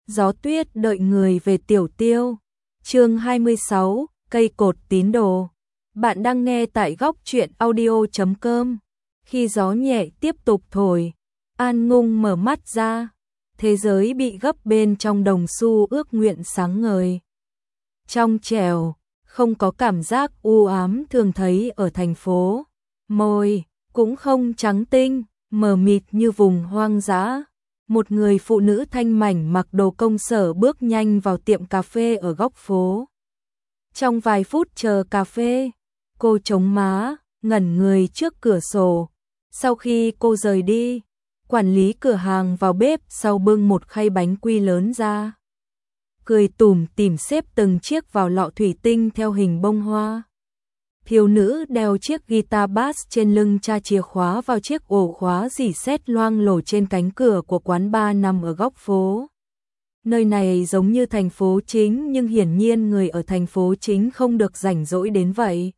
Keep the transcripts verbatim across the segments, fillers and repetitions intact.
Gió tuyết đợi người về Tiểu Tiêu. Chương hai mươi sáu, cây cột tín đồ. Bạn đang nghe tại góc truyện audio chấm com. Khi gió nhẹ tiếp tục thổi, An Ngung mở mắt ra. Thế giới bị gấp bên trong đồng xu ước nguyện sáng ngời. Trong trẻo, không có cảm giác u ám thường thấy ở thành phố. Môi cũng không trắng tinh, mờ mịt như vùng hoang dã. Một người phụ nữ thanh mảnh mặc đồ công sở bước nhanh vào tiệm cà phê ở góc phố. Trong vài phút chờ cà phê, cô chống má, ngẩn người trước cửa sổ. Sau khi cô rời đi, quản lý cửa hàng vào bếp sau bưng một khay bánh quy lớn ra. Cười tủm tỉm xếp từng chiếc vào lọ thủy tinh theo hình bông hoa. Thiếu nữ đeo chiếc guitar bass trên lưng tra chìa khóa vào chiếc ổ khóa rỉ sét loang lổ trên cánh cửa của quán bar nằm ở góc phố. Nơi này giống như thành phố chính nhưng hiển nhiên người ở thành phố chính không được rảnh rỗi đến vậy.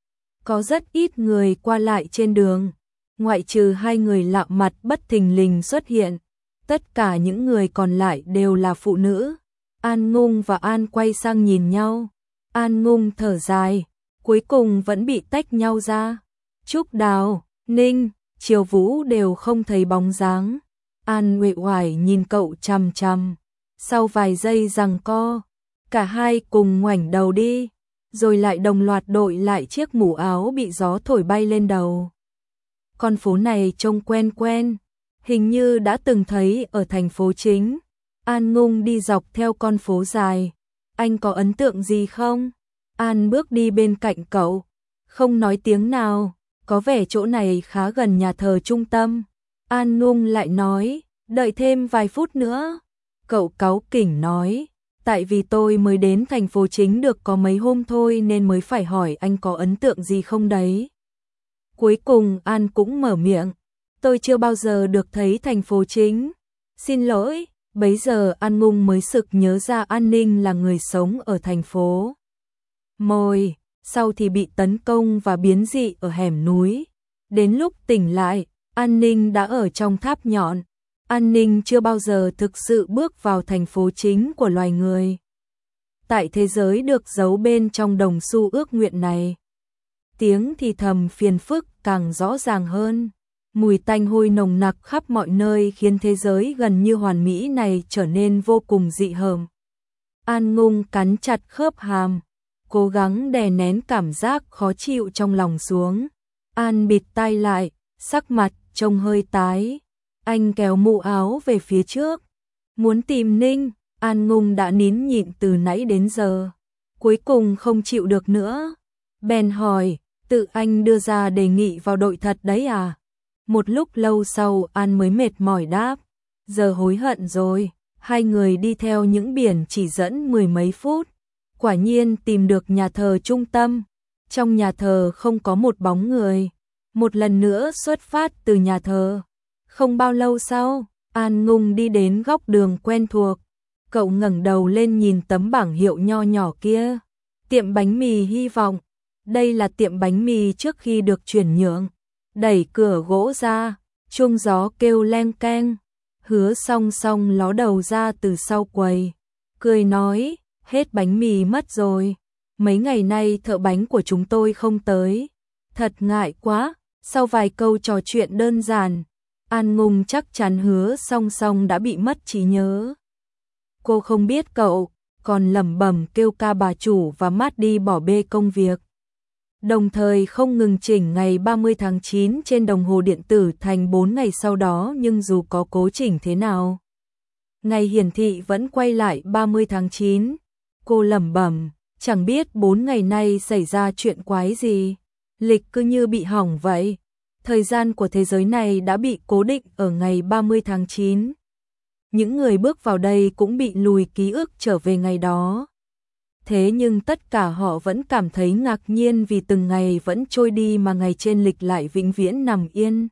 Có rất ít người qua lại trên đường, ngoại trừ hai người lạ mặt bất thình lình xuất hiện. Tất cả những người còn lại đều là phụ nữ. An Ngung và An quay sang nhìn nhau. An Ngung thở dài, cuối cùng vẫn bị tách nhau ra. Trúc Đào, Ninh, Triều Vũ đều không thấy bóng dáng. An uể oải nhìn cậu chằm chằm. Sau vài giây giằng co, cả hai cùng ngoảnh đầu đi, rồi lại đồng loạt đội lại chiếc mũ áo bị gió thổi bay lên đầu. Con phố này trông quen quen, hình như đã từng thấy ở thành phố chính. An Ngung đi dọc theo con phố dài. Anh có ấn tượng gì không? An bước đi bên cạnh cậu, không nói tiếng nào, có vẻ chỗ này khá gần nhà thờ trung tâm. An Ngung lại nói, đợi thêm vài phút nữa. Cậu cáu kỉnh nói, tại vì tôi mới đến thành phố chính được có mấy hôm thôi nên mới phải hỏi anh có ấn tượng gì không đấy. Cuối cùng An cũng mở miệng, tôi chưa bao giờ được thấy thành phố chính. Xin lỗi, bấy giờ An Ngung mới sực nhớ ra An Ninh là người sống ở thành phố. Môi, sau thì bị tấn công và biến dị ở hẻm núi. Đến lúc tỉnh lại, An Ninh đã ở trong tháp nhọn. An Ninh chưa bao giờ thực sự bước vào thành phố chính của loài người. Tại thế giới được giấu bên trong đồng xu ước nguyện này, tiếng thì thầm phiền phức càng rõ ràng hơn. Mùi tanh hôi nồng nặc khắp mọi nơi khiến thế giới gần như hoàn mỹ này trở nên vô cùng dị hợm. An Ngung cắn chặt khớp hàm, cố gắng đè nén cảm giác khó chịu trong lòng xuống. An bịt tai lại, sắc mặt trông hơi tái. Anh kéo mũ áo về phía trước, muốn tìm Ninh. An Ngung đã nín nhịn từ nãy đến giờ, cuối cùng không chịu được nữa. Bèn hỏi, tự anh đưa ra đề nghị vào đội thật đấy à? Một lúc lâu sau An mới mệt mỏi đáp, giờ hối hận rồi. Hai người đi theo những biển chỉ dẫn mười mấy phút, quả nhiên tìm được nhà thờ trung tâm. Trong nhà thờ không có một bóng người. Một lần nữa xuất phát từ nhà thờ. Không bao lâu sau, An Ngung đi đến góc đường quen thuộc. Cậu ngẩng đầu lên nhìn tấm bảng hiệu nho nhỏ kia. Tiệm bánh mì hy vọng. Đây là tiệm bánh mì trước khi được chuyển nhượng. Đẩy cửa gỗ ra, chuông gió kêu leng keng. Hứa Song Song ló đầu ra từ sau quầy, cười nói, hết bánh mì mất rồi. Mấy ngày nay thợ bánh của chúng tôi không tới. Thật ngại quá. Sau vài câu trò chuyện đơn giản, An Ngung chắc chắn Hứa Song Song đã bị mất trí nhớ. Cô không biết cậu, còn lẩm bẩm kêu ca bà chủ và mát đi bỏ bê công việc. Đồng thời không ngừng chỉnh ngày ba mươi tháng chín trên đồng hồ điện tử thành bốn ngày sau đó, nhưng dù có cố chỉnh thế nào, ngày hiển thị vẫn quay lại ba mươi tháng chín. Cô lẩm bẩm, chẳng biết bốn ngày nay xảy ra chuyện quái gì, lịch cứ như bị hỏng vậy. Thời gian của thế giới này đã bị cố định ở ngày ba mươi tháng chín. Những người bước vào đây cũng bị lùi ký ức trở về ngày đó. Thế nhưng tất cả họ vẫn cảm thấy ngạc nhiên vì từng ngày vẫn trôi đi mà ngày trên lịch lại vĩnh viễn nằm yên.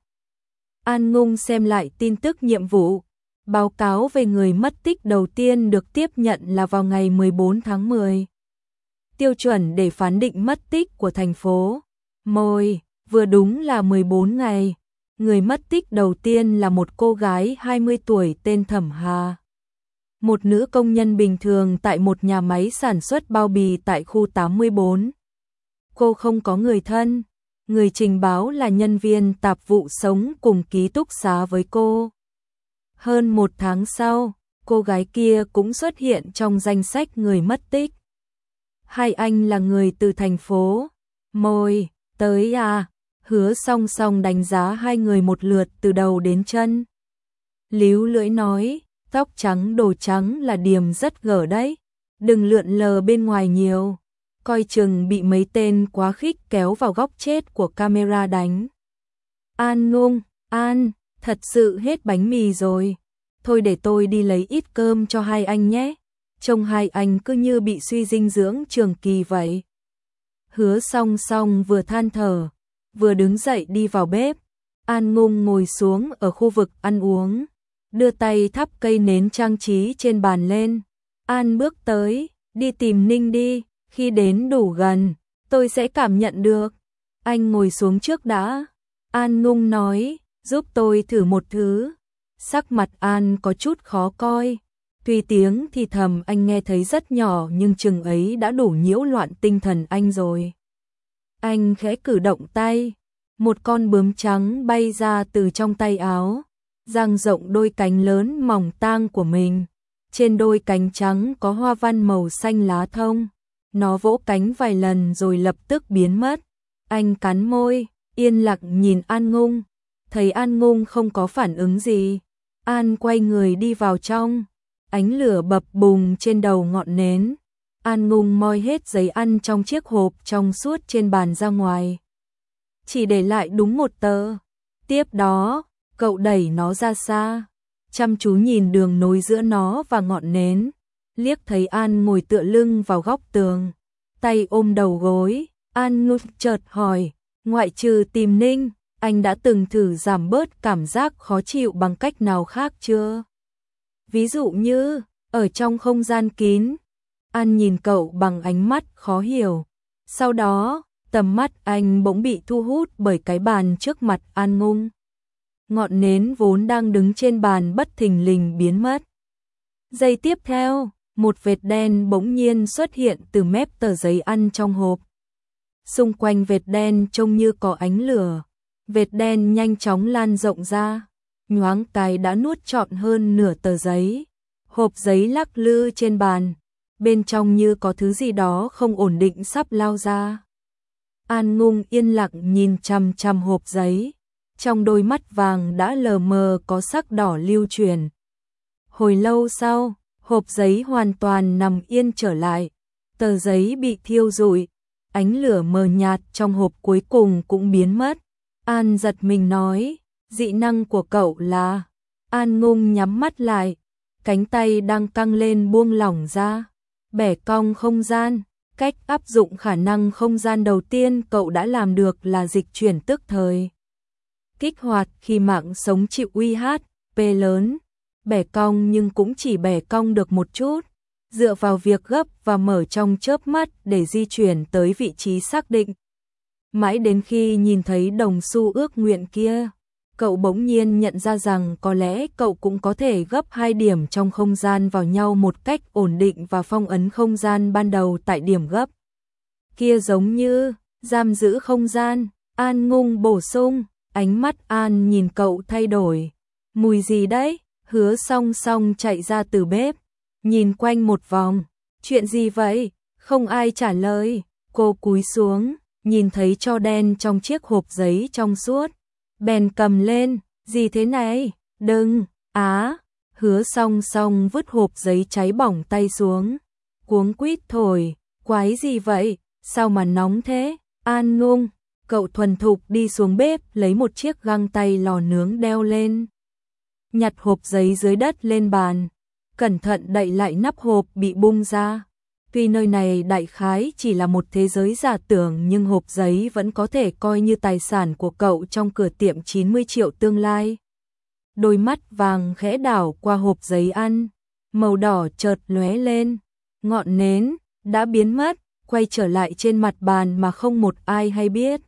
An Ngung xem lại tin tức nhiệm vụ. Báo cáo về người mất tích đầu tiên được tiếp nhận là vào ngày mười bốn tháng mười. Tiêu chuẩn để phán định mất tích của thành phố. Môi, vừa đúng là mười bốn ngày. Người mất tích đầu tiên là một cô gái hai mươi tuổi tên Thẩm Hà. một nữ công nhân bình thường tại một nhà máy sản xuất bao bì tại khu tám mươi bốn. Cô không có người thân, người trình báo là nhân viên tạp vụ sống cùng ký túc xá với cô. Hơn một tháng sau, cô gái kia cũng xuất hiện trong danh sách người mất tích. Hai anh là người từ thành phố Môi tới à? Hứa Song Song đánh giá hai người một lượt từ đầu đến chân. Líu lưỡi nói, tóc trắng đồ trắng là điểm rất gở đấy, đừng lượn lờ bên ngoài nhiều, coi chừng bị mấy tên quá khích kéo vào góc chết của camera đánh. An Ngung, An, thật sự hết bánh mì rồi, thôi để tôi đi lấy ít cơm cho hai anh nhé, trông hai anh cứ như bị suy dinh dưỡng trường kỳ vậy. Hứa Song Song vừa than thở, vừa đứng dậy đi vào bếp. An Ngung ngồi xuống ở khu vực ăn uống, đưa tay thắp cây nến trang trí trên bàn lên. An bước tới, đi tìm Ninh đi, khi đến đủ gần, tôi sẽ cảm nhận được. Anh ngồi xuống trước đã. An Ngung nói, giúp tôi thử một thứ. Sắc mặt An có chút khó coi. Tuy tiếng thì thầm anh nghe thấy rất nhỏ nhưng chừng ấy đã đủ nhiễu loạn tinh thần anh rồi. Anh khẽ cử động tay, một con bướm trắng bay ra từ trong tay áo, dang rộng đôi cánh lớn mỏng tang của mình. Trên đôi cánh trắng có hoa văn màu xanh lá thông. Nó vỗ cánh vài lần rồi lập tức biến mất. Anh cắn môi, yên lặng nhìn An Ngung. Thấy An Ngung không có phản ứng gì, An quay người đi vào trong. Ánh lửa bập bùng trên đầu ngọn nến. An Ngung moi hết giấy ăn trong chiếc hộp trong suốt trên bàn ra ngoài, chỉ để lại đúng một tờ. Tiếp đó, cậu đẩy nó ra xa, chăm chú nhìn đường nối giữa nó và ngọn nến. Liếc thấy An ngồi tựa lưng vào góc tường, tay ôm đầu gối. An Ngung chợt hỏi, ngoại trừ tìm Ninh, anh đã từng thử giảm bớt cảm giác khó chịu bằng cách nào khác chưa? Ví dụ như, ở trong không gian kín. An nhìn cậu bằng ánh mắt khó hiểu. Sau đó, tầm mắt anh bỗng bị thu hút bởi cái bàn trước mặt An Ngung. Ngọn nến vốn đang đứng trên bàn bất thình lình biến mất. Giây tiếp theo, một vệt đen bỗng nhiên xuất hiện từ mép tờ giấy ăn trong hộp. Xung quanh vệt đen trông như có ánh lửa. Vệt đen nhanh chóng lan rộng ra, nhoáng cái đã nuốt trọn hơn nửa tờ giấy. Hộp giấy lắc lư trên bàn, bên trong như có thứ gì đó không ổn định sắp lao ra. An Ngung yên lặng nhìn chằm chằm hộp giấy, trong đôi mắt vàng đã lờ mờ có sắc đỏ lưu chuyển. Hồi lâu sau, hộp giấy hoàn toàn nằm yên trở lại, tờ giấy bị thiêu rụi, ánh lửa mờ nhạt trong hộp cuối cùng cũng biến mất. An giật mình nói, dị năng của cậu là... An Ngung nhắm mắt lại, cánh tay đang căng lên buông lỏng ra. Bẻ cong không gian, cách áp dụng khả năng không gian đầu tiên cậu đã làm được là dịch chuyển tức thời. Kích hoạt khi mạng sống chịu uy hiếp lớn. Bẻ cong nhưng cũng chỉ bẻ cong được một chút, dựa vào việc gấp và mở trong chớp mắt để di chuyển tới vị trí xác định. Mãi đến khi nhìn thấy đồng xu ước nguyện kia, cậu bỗng nhiên nhận ra rằng có lẽ cậu cũng có thể gấp hai điểm trong không gian vào nhau một cách ổn định và phong ấn không gian ban đầu tại điểm gấp kia, giống như giam giữ không gian. An Ngung bổ sung, ánh mắt An nhìn cậu thay đổi. Mùi gì đấy? Hứa Song Song chạy ra từ bếp, nhìn quanh một vòng. Chuyện gì vậy? Không ai trả lời. Cô cúi xuống, nhìn thấy tro đen trong chiếc hộp giấy trong suốt, bèn cầm lên. Gì thế này? Đừng! Á! Hứa Song Song vứt hộp giấy cháy bỏng tay xuống, cuống quýt thổi. Quái gì vậy? Sao mà nóng thế? An Ngung! Cậu thuần thục đi xuống bếp lấy một chiếc găng tay lò nướng đeo lên, nhặt hộp giấy dưới đất lên bàn, cẩn thận đậy lại nắp hộp bị bung ra. Tuy nơi này đại khái chỉ là một thế giới giả tưởng nhưng hộp giấy vẫn có thể coi như tài sản của cậu trong cửa tiệm chín mươi triệu tương lai. Đôi mắt vàng khẽ đảo qua hộp giấy ăn, màu đỏ chợt lóe lên. Ngọn nến đã biến mất, quay trở lại trên mặt bàn mà không một ai hay biết.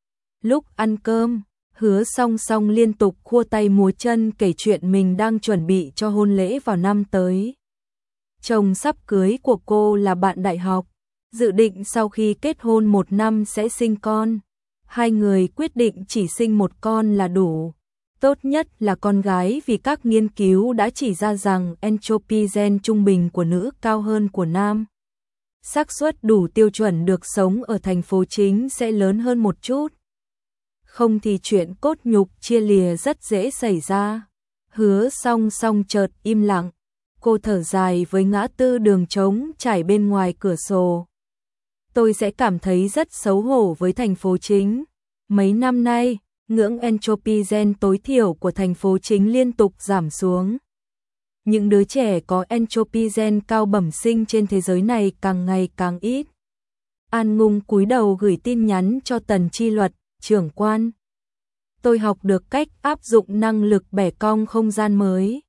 Lúc ăn cơm, Hứa Song Song liên tục khua tay múa chân kể chuyện mình đang chuẩn bị cho hôn lễ vào năm tới. Chồng sắp cưới của cô là bạn đại học, dự định sau khi kết hôn một năm sẽ sinh con. Hai người quyết định chỉ sinh một con là đủ. Tốt nhất là con gái vì các nghiên cứu đã chỉ ra rằng entropy gen trung bình của nữ cao hơn của nam. Xác suất đủ tiêu chuẩn được sống ở thành phố chính sẽ lớn hơn một chút. Không thì chuyện cốt nhục chia lìa rất dễ xảy ra. Hứa Song Song chợt im lặng. Cô thở dài với ngã tư đường trống trải bên ngoài cửa sổ. Tôi sẽ cảm thấy rất xấu hổ với thành phố chính. Mấy năm nay, ngưỡng entropy gen tối thiểu của thành phố chính liên tục giảm xuống. Những đứa trẻ có entropy gen cao bẩm sinh trên thế giới này càng ngày càng ít. An Ngung cúi đầu gửi tin nhắn cho Tần Chi Luật, trưởng quan. Tôi học được cách áp dụng năng lực bẻ cong không gian mới.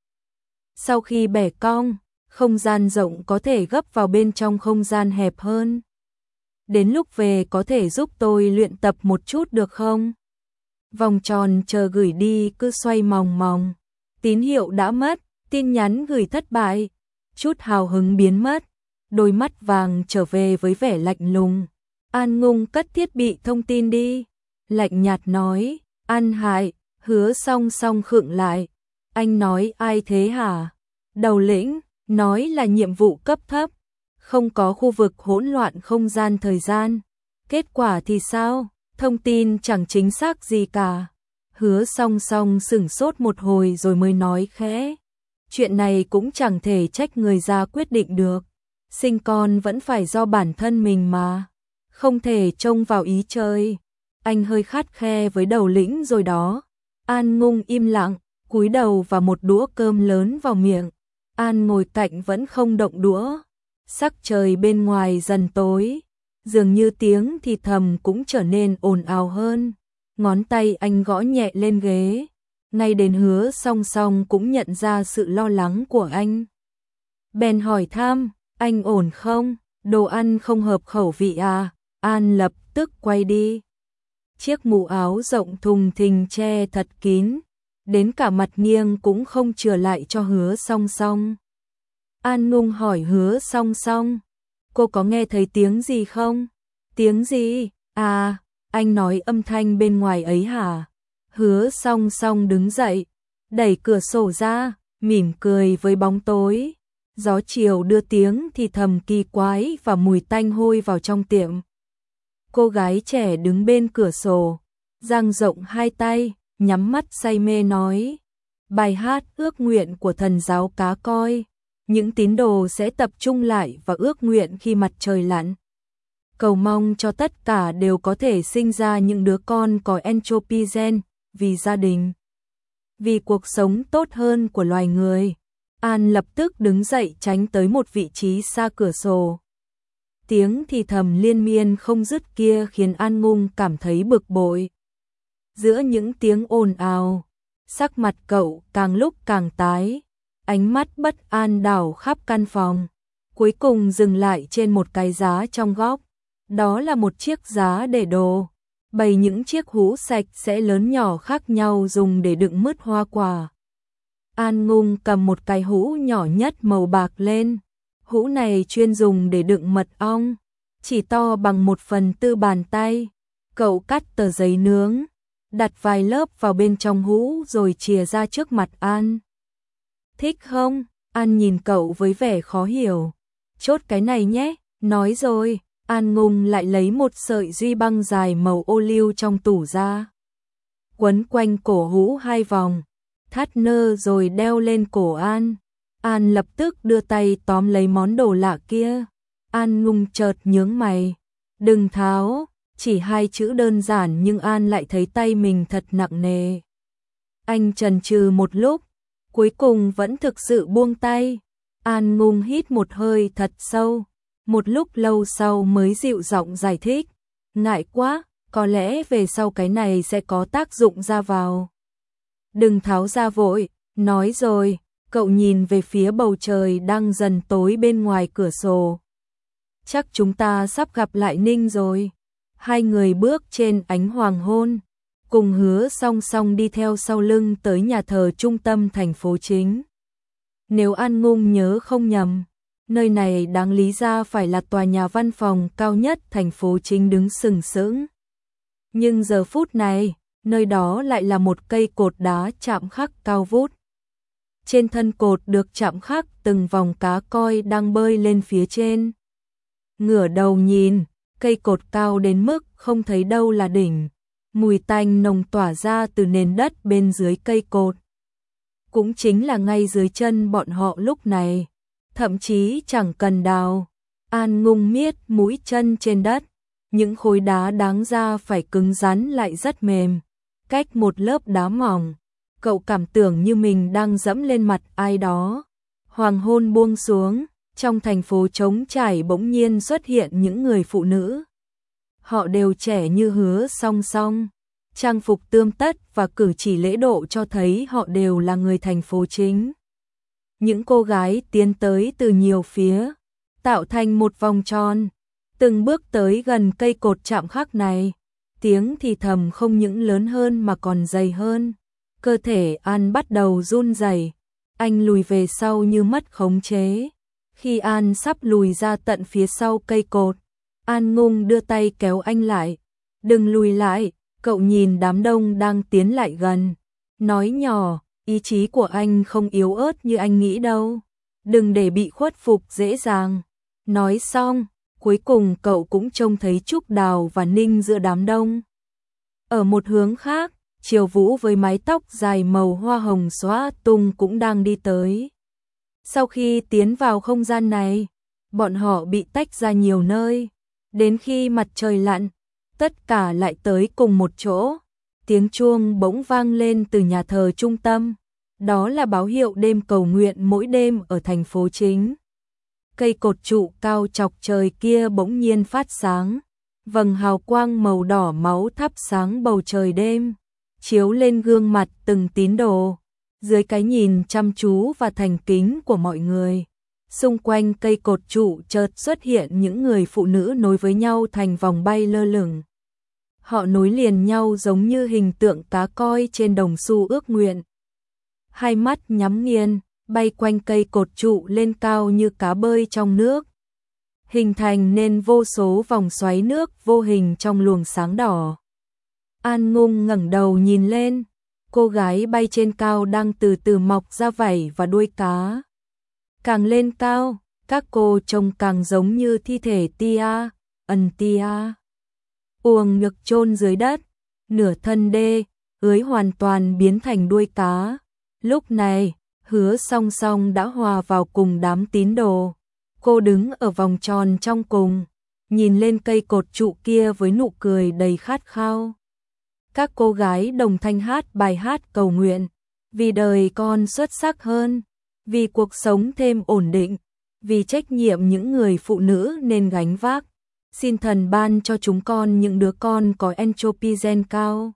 Sau khi bẻ cong, không gian rộng có thể gấp vào bên trong không gian hẹp hơn. Đến lúc về có thể giúp tôi luyện tập một chút được không? Vòng tròn chờ gửi đi cứ xoay mòng mòng. Tín hiệu đã mất, tin nhắn gửi thất bại. Chút hào hứng biến mất, đôi mắt vàng trở về với vẻ lạnh lùng. An Ngung cất thiết bị thông tin đi. Lạnh nhạt nói, An Hải. Hứa Song Song khựng lại. Anh nói ai thế hả? Đầu lĩnh, nói là nhiệm vụ cấp thấp. Không có khu vực hỗn loạn không gian thời gian. Kết quả thì sao? Thông tin chẳng chính xác gì cả. Hứa Song Song sửng sốt một hồi rồi mới nói khẽ. Chuyện này cũng chẳng thể trách người già quyết định được. Sinh con vẫn phải do bản thân mình mà. Không thể trông vào ý trời. Anh hơi khắt khe với đầu lĩnh rồi đó. An Ngung im lặng, cúi đầu và một đũa cơm lớn vào miệng. An ngồi cạnh vẫn không động đũa. Sắc trời bên ngoài dần tối. Dường như tiếng thì thầm cũng trở nên ồn ào hơn. Ngón tay anh gõ nhẹ lên ghế. Ngay đến Hứa Song Song cũng nhận ra sự lo lắng của anh. Bèn hỏi thăm, anh ổn không? Đồ ăn không hợp khẩu vị à? An lập tức quay đi. Chiếc mũ áo rộng thùng thình che thật kín. Đến cả mặt nghiêng cũng không chừa lại cho Hứa Song Song. An Ngung hỏi Hứa Song Song. Cô có nghe thấy tiếng gì không? Tiếng gì? À, anh nói âm thanh bên ngoài ấy hả? Hứa Song Song đứng dậy, đẩy cửa sổ ra, mỉm cười với bóng tối. Gió chiều đưa tiếng thì thầm kỳ quái và mùi tanh hôi vào trong tiệm. Cô gái trẻ đứng bên cửa sổ, dang rộng hai tay, nhắm mắt say mê nói. Bài hát ước nguyện của thần giáo cá coi. Những tín đồ sẽ tập trung lại và ước nguyện khi mặt trời lặn. Cầu mong cho tất cả đều có thể sinh ra những đứa con có entropy gen, vì gia đình, vì cuộc sống tốt hơn của loài người. An lập tức đứng dậy tránh tới một vị trí xa cửa sổ. Tiếng thì thầm liên miên không dứt kia khiến An Ngung cảm thấy bực bội. Giữa những tiếng ồn ào, sắc mặt cậu càng lúc càng tái. Ánh mắt bất an đảo khắp căn phòng, cuối cùng dừng lại trên một cái giá trong góc. Đó là một chiếc giá để đồ, bày những chiếc hũ sạch sẽ lớn nhỏ khác nhau dùng để đựng mứt hoa quả. An Ngung cầm một cái hũ nhỏ nhất màu bạc lên. Hũ này chuyên dùng để đựng mật ong, chỉ to bằng một phần tư bàn tay. Cậu cắt tờ giấy nướng, đặt vài lớp vào bên trong hũ rồi chìa ra trước mặt An. Thích không? An nhìn cậu với vẻ khó hiểu. Chốt cái này nhé, nói rồi. An Ngung lại lấy một sợi duy băng dài màu ô liu trong tủ ra. Quấn quanh cổ hũ hai vòng, thắt nơ rồi đeo lên cổ An. An lập tức đưa tay tóm lấy món đồ lạ kia. An Ngung chợt nhướng mày. Đừng tháo, chỉ hai chữ đơn giản nhưng An lại thấy tay mình thật nặng nề. Anh chần chừ một lúc, cuối cùng vẫn thực sự buông tay. An Ngung hít một hơi thật sâu. Một lúc lâu sau mới dịu giọng giải thích. Ngại quá, có lẽ về sau cái này sẽ có tác dụng ra vào. Đừng tháo ra vội, nói rồi. Cậu nhìn về phía bầu trời đang dần tối bên ngoài cửa sổ. Chắc chúng ta sắp gặp lại Ninh rồi. Hai người bước trên ánh hoàng hôn, cùng Hứa Song Song đi theo sau lưng tới nhà thờ trung tâm thành phố chính. Nếu An Ngung nhớ không nhầm, Nơi này đáng lý ra phải là tòa nhà văn phòng cao nhất thành phố chính đứng sừng sững. Nhưng giờ phút này, nơi đó lại là một cây cột đá chạm khắc cao vút. Trên thân cột được chạm khắc từng vòng cá koi đang bơi lên phía trên. Ngửa đầu nhìn, cây cột cao đến mức không thấy đâu là đỉnh. Mùi tanh nồng tỏa ra từ nền đất bên dưới cây cột. Cũng chính là ngay dưới chân bọn họ lúc này. Thậm chí chẳng cần đào. An Ngung miết mũi chân trên đất. Những khối đá đáng ra phải cứng rắn lại rất mềm. Cách một lớp đá mỏng, cậu cảm tưởng như mình đang dẫm lên mặt ai đó. Hoàng hôn buông xuống, trong thành phố trống trải bỗng nhiên xuất hiện những người phụ nữ. Họ đều trẻ như Hứa Song Song. Trang phục tươm tất và cử chỉ lễ độ cho thấy họ đều là người thành phố chính. Những cô gái tiến tới từ nhiều phía, tạo thành một vòng tròn, từng bước tới gần cây cột chạm khắc này. Tiếng thì thầm không những lớn hơn mà còn dày hơn. Cơ thể An bắt đầu run rẩy, anh lùi về sau như mất khống chế. Khi An sắp lùi ra tận phía sau cây cột, An Ngung đưa tay kéo anh lại. Đừng lùi lại, cậu nhìn đám đông đang tiến lại gần. Nói nhỏ, ý chí của anh không yếu ớt như anh nghĩ đâu. Đừng để bị khuất phục dễ dàng. Nói xong, cuối cùng cậu cũng trông thấy Trúc Đào và Ninh giữa đám đông. Ở một hướng khác, Triều Vũ với mái tóc dài màu hoa hồng xõa tung cũng đang đi tới. Sau khi tiến vào không gian này, bọn họ bị tách ra nhiều nơi. Đến khi mặt trời lặn, tất cả lại tới cùng một chỗ. Tiếng chuông bỗng vang lên từ nhà thờ trung tâm. Đó là báo hiệu đêm cầu nguyện mỗi đêm ở thành phố chính. Cây cột trụ cao chọc trời kia bỗng nhiên phát sáng. Vầng hào quang màu đỏ máu thắp sáng bầu trời đêm, chiếu lên gương mặt từng tín đồ. Dưới cái nhìn chăm chú và thành kính của mọi người, xung quanh cây cột trụ chợt xuất hiện những người phụ nữ nối với nhau thành vòng bay lơ lửng. Họ nối liền nhau giống như hình tượng cá koi trên đồng xu ước nguyện. Hai mắt nhắm nghiền, bay quanh cây cột trụ lên cao như cá bơi trong nước, hình thành nên vô số vòng xoáy nước vô hình trong luồng sáng đỏ. An Ngung ngẩng đầu nhìn lên, cô gái bay trên cao đang từ từ mọc ra vảy và đuôi cá. Càng lên cao, các cô trông càng giống như thi thể Tia, ẩn Tia. Uồng ngực chôn dưới đất, nửa thân đê, ưới hoàn toàn biến thành đuôi cá. Lúc này, Hứa Song Song đã hòa vào cùng đám tín đồ. Cô đứng ở vòng tròn trong cùng, nhìn lên cây cột trụ kia với nụ cười đầy khát khao. Các cô gái đồng thanh hát bài hát cầu nguyện, vì đời con xuất sắc hơn, vì cuộc sống thêm ổn định, vì trách nhiệm những người phụ nữ nên gánh vác. Xin thần ban cho chúng con những đứa con có entropy gen cao,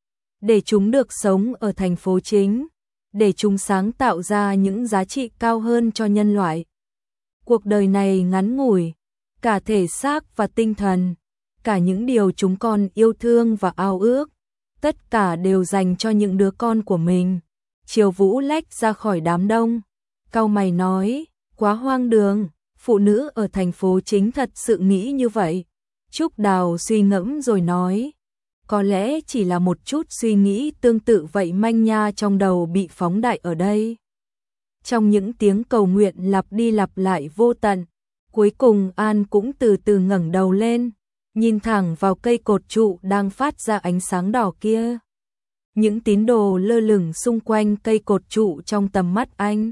để chúng được sống ở thành phố chính, để chúng sáng tạo ra những giá trị cao hơn cho nhân loại. Cuộc đời này ngắn ngủi, cả thể xác và tinh thần, cả những điều chúng con yêu thương và ao ước, tất cả đều dành cho những đứa con của mình. Triều Vũ lách ra khỏi đám đông, cau mày nói, quá hoang đường, phụ nữ ở thành phố chính thật sự nghĩ như vậy. Trúc Đào suy ngẫm rồi nói, có lẽ chỉ là một chút suy nghĩ tương tự vậy manh nha trong đầu bị phóng đại ở đây. Trong những tiếng cầu nguyện lặp đi lặp lại vô tận, cuối cùng An cũng từ từ ngẩng đầu lên, nhìn thẳng vào cây cột trụ đang phát ra ánh sáng đỏ kia. Những tín đồ lơ lửng xung quanh cây cột trụ trong tầm mắt anh.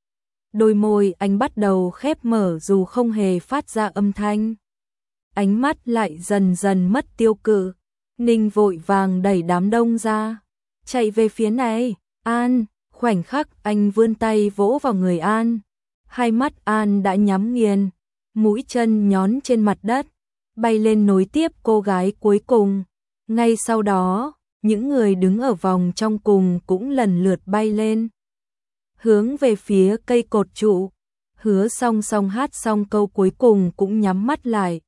Đôi môi anh bắt đầu khép mở dù không hề phát ra âm thanh. Ánh mắt lại dần dần mất tiêu cự. Ninh vội vàng đẩy đám đông ra, chạy về phía này. An, khoảnh khắc anh vươn tay vỗ vào người An. Hai mắt An đã nhắm nghiền, mũi chân nhón trên mặt đất, bay lên nối tiếp cô gái cuối cùng. Ngay sau đó, những người đứng ở vòng trong cùng cũng lần lượt bay lên, hướng về phía cây cột trụ. Hứa Song Song hát xong câu cuối cùng cũng nhắm mắt lại,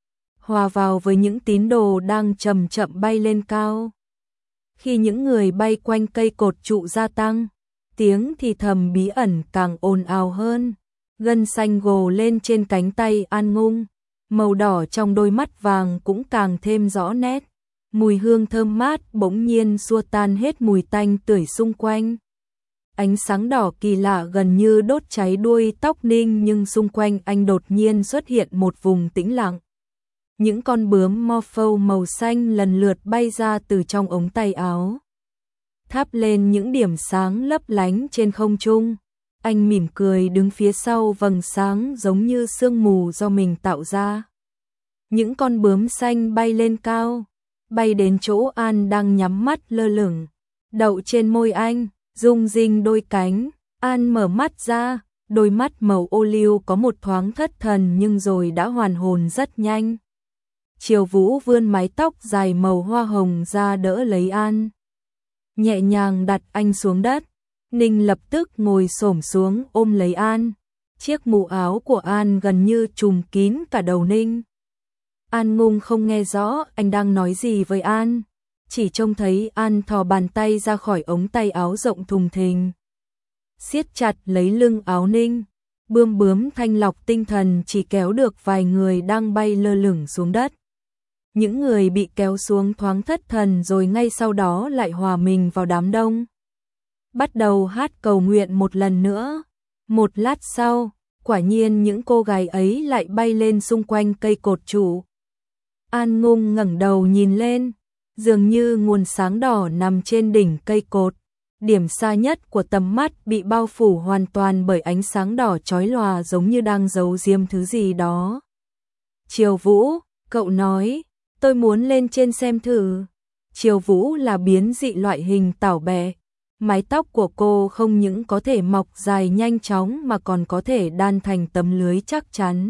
hòa vào với những tín đồ đang chậm chậm bay lên cao. Khi những người bay quanh cây cột trụ gia tăng, tiếng thì thầm bí ẩn càng ồn ào hơn. Gân xanh gồ lên trên cánh tay An Ngung, màu đỏ trong đôi mắt vàng cũng càng thêm rõ nét. Mùi hương thơm mát bỗng nhiên xua tan hết mùi tanh tưởi xung quanh. Ánh sáng đỏ kỳ lạ gần như đốt cháy đuôi tóc Ninh, nhưng xung quanh anh đột nhiên xuất hiện một vùng tĩnh lặng. Những con bướm morpho màu xanh lần lượt bay ra từ trong ống tay áo, thắp lên những điểm sáng lấp lánh trên không trung. Anh mỉm cười đứng phía sau vầng sáng giống như sương mù do mình tạo ra. Những con bướm xanh bay lên cao, bay đến chỗ An đang nhắm mắt lơ lửng, đậu trên môi anh, rung rinh đôi cánh. An mở mắt ra, đôi mắt màu ô liu có một thoáng thất thần nhưng rồi đã hoàn hồn rất nhanh. Triều Vũ vươn mái tóc dài màu hoa hồng ra đỡ lấy An, nhẹ nhàng đặt anh xuống đất. Ninh lập tức ngồi xổm xuống ôm lấy An. Chiếc mũ áo của An gần như trùm kín cả đầu Ninh. An Ngung không nghe rõ anh đang nói gì với An, chỉ trông thấy An thò bàn tay ra khỏi ống tay áo rộng thùng thình, siết chặt lấy lưng áo Ninh. Bươm bướm thanh lọc tinh thần chỉ kéo được vài người đang bay lơ lửng xuống đất. Những người bị kéo xuống thoáng thất thần rồi ngay sau đó lại hòa mình vào đám đông, bắt đầu hát cầu nguyện một lần nữa. Một lát sau, quả nhiên những cô gái ấy lại bay lên xung quanh cây cột trụ. An Ngung ngẩng đầu nhìn lên, dường như nguồn sáng đỏ nằm trên đỉnh cây cột. Điểm xa nhất của tầm mắt bị bao phủ hoàn toàn bởi ánh sáng đỏ chói lòa, giống như đang giấu giếm thứ gì đó. Triều Vũ, cậu nói, tôi muốn lên trên xem thử. Triều Vũ là biến dị loại hình tảo bẹ. Mái tóc của cô không những có thể mọc dài nhanh chóng mà còn có thể đan thành tấm lưới chắc chắn.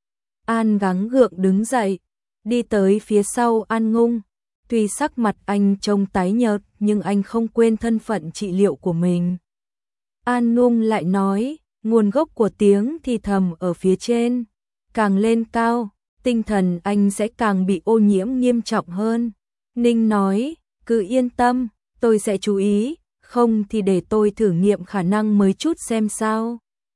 An gắng gượng đứng dậy, đi tới phía sau An Ngung. Tuy sắc mặt anh trông tái nhợt nhưng anh không quên thân phận trị liệu của mình. An Ngung lại nói, nguồn gốc của tiếng thì thầm ở phía trên. Càng lên cao, tinh thần anh sẽ càng bị ô nhiễm nghiêm trọng hơn. Ninh nói, cứ yên tâm, tôi sẽ chú ý, không thì để tôi thử nghiệm khả năng mới chút xem sao.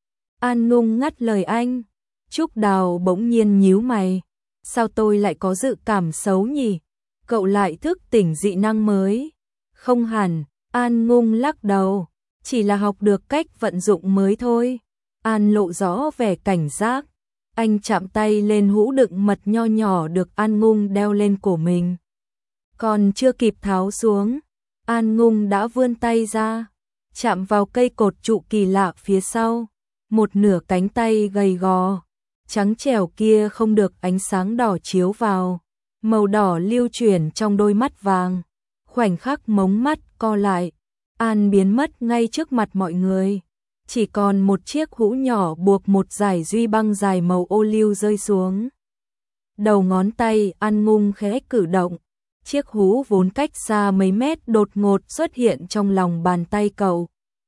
An Ngung ngắt lời anh. Trúc Đào bỗng nhiên nhíu mày. Sao tôi lại có dự cảm xấu nhỉ? Cậu lại thức tỉnh dị năng mới? Không hẳn, An Ngung lắc đầu, chỉ là học được cách vận dụng mới thôi. An lộ rõ vẻ cảnh giác. Anh chạm tay lên hũ đựng mật nho nhỏ được An Ngung đeo lên cổ mình. Còn chưa kịp tháo xuống, An Ngung đã vươn tay ra, chạm vào cây cột trụ kỳ lạ phía sau. Một nửa cánh tay gầy gò, trắng trẻo kia không được ánh sáng đỏ chiếu vào, màu đỏ lưu chuyển trong đôi mắt vàng. Khoảnh khắc mống mắt co lại, An biến mất ngay trước mặt mọi người. Chỉ còn một chiếc hũ nhỏ buộc một dải duy băng dài màu ô liu rơi xuống. Đầu ngón tay An Ngung khẽ cử động, chiếc hũ vốn cách xa mấy mét đột ngột xuất hiện trong lòng bàn tay cậu.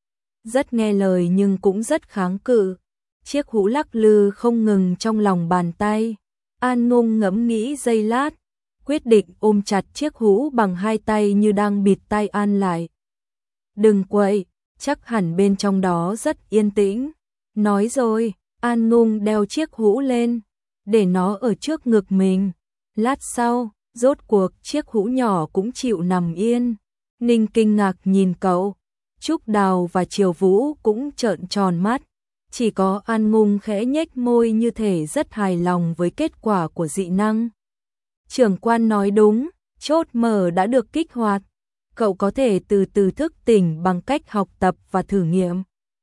Rất nghe lời nhưng cũng rất kháng cự. Chiếc hũ lắc lư không ngừng trong lòng bàn tay. An Ngung ngẫm nghĩ giây lát, quyết định ôm chặt chiếc hũ bằng hai tay như đang bịt tai An lại. Đừng quậy, chắc hẳn bên trong đó rất yên tĩnh. Nói rồi, An Ngung đeo chiếc hũ lên, để nó ở trước ngực mình. Lát sau, rốt cuộc chiếc hũ nhỏ cũng chịu nằm yên. Ninh kinh ngạc nhìn cậu. Trúc Đào và Triều Vũ cũng trợn tròn mắt. Chỉ có An Ngung khẽ nhếch môi như thể rất hài lòng với kết quả của dị năng. Trưởng quan nói đúng, chốt mở đã được kích hoạt. Cậu có thể từ từ thức tỉnh bằng cách học tập và thử nghiệm.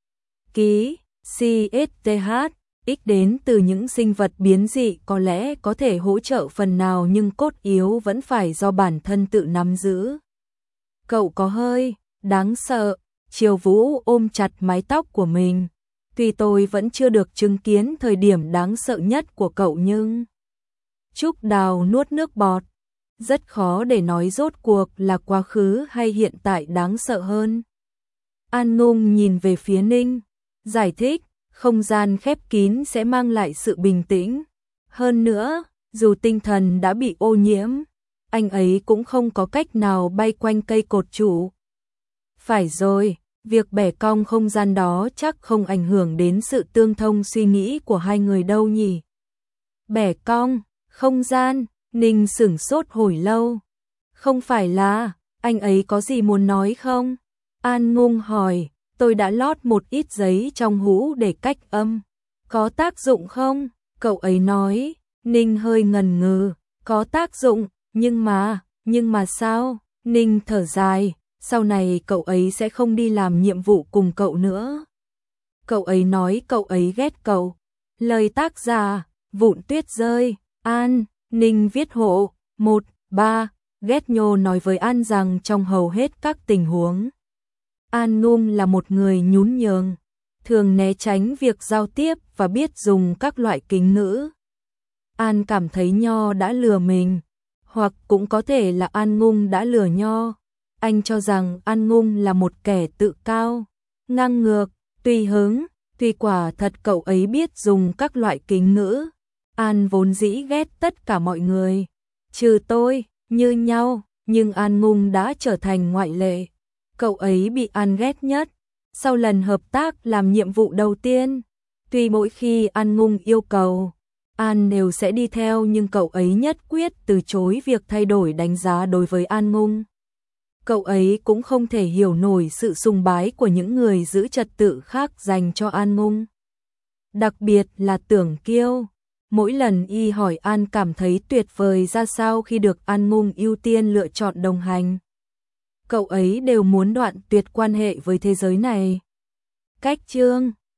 Ký xê ét tê hát X đến từ những sinh vật biến dị có lẽ có thể hỗ trợ phần nào nhưng cốt yếu vẫn phải do bản thân tự nắm giữ. Cậu có hơi đáng sợ. Triều Vũ ôm chặt mái tóc của mình. Tuy tôi vẫn chưa được chứng kiến thời điểm đáng sợ nhất của cậu nhưng... Trúc Đào nuốt nước bọt. Rất khó để nói rốt cuộc là quá khứ hay hiện tại đáng sợ hơn. An Ngung nhìn về phía Ninh, giải thích, không gian khép kín sẽ mang lại sự bình tĩnh. Hơn nữa, dù tinh thần đã bị ô nhiễm, anh ấy cũng không có cách nào bay quanh cây cột trụ. Phải rồi, Việc bẻ cong không gian đó chắc không ảnh hưởng đến sự tương thông suy nghĩ của hai người đâu nhỉ. Bẻ cong, không gian, Ninh sửng sốt hồi lâu. Không phải là, anh ấy có gì muốn nói không? An Ngung hỏi, tôi đã lót một ít giấy trong hũ để cách âm. Có tác dụng không? Cậu ấy nói. Ninh hơi ngần ngừ, có tác dụng, nhưng mà, nhưng mà sao? Ninh thở dài, sau này cậu ấy sẽ không đi làm nhiệm vụ cùng cậu nữa. Cậu ấy nói cậu ấy ghét cậu. Lời tác giả, Vụn Tuyết Rơi, An, Ninh viết hộ, một, ba, ghét nhô nói với An rằng trong hầu hết các tình huống, An Ngung là một người nhún nhường, thường né tránh việc giao tiếp và biết dùng các loại kính ngữ. An cảm thấy Nho đã lừa mình, hoặc cũng có thể là An Ngung đã lừa Nho. Anh cho rằng An Ngung là một kẻ tự cao, ngang ngược, tùy hứng, tuy quả thật cậu ấy biết dùng các loại kính ngữ. An vốn dĩ ghét tất cả mọi người, trừ tôi, như nhau, nhưng An Ngung đã trở thành ngoại lệ. Cậu ấy bị An ghét nhất. Sau lần hợp tác làm nhiệm vụ đầu tiên, tuy mỗi khi An Ngung yêu cầu, An đều sẽ đi theo nhưng cậu ấy nhất quyết từ chối việc thay đổi đánh giá đối với An Ngung. Cậu ấy cũng không thể hiểu nổi sự sùng bái của những người giữ trật tự khác dành cho An Ngung. Đặc biệt là Tưởng Kiêu. Mỗi lần y hỏi An cảm thấy tuyệt vời ra sao khi được An Ngung ưu tiên lựa chọn đồng hành. Cậu ấy đều muốn đoạn tuyệt quan hệ với thế giới này. Cách chương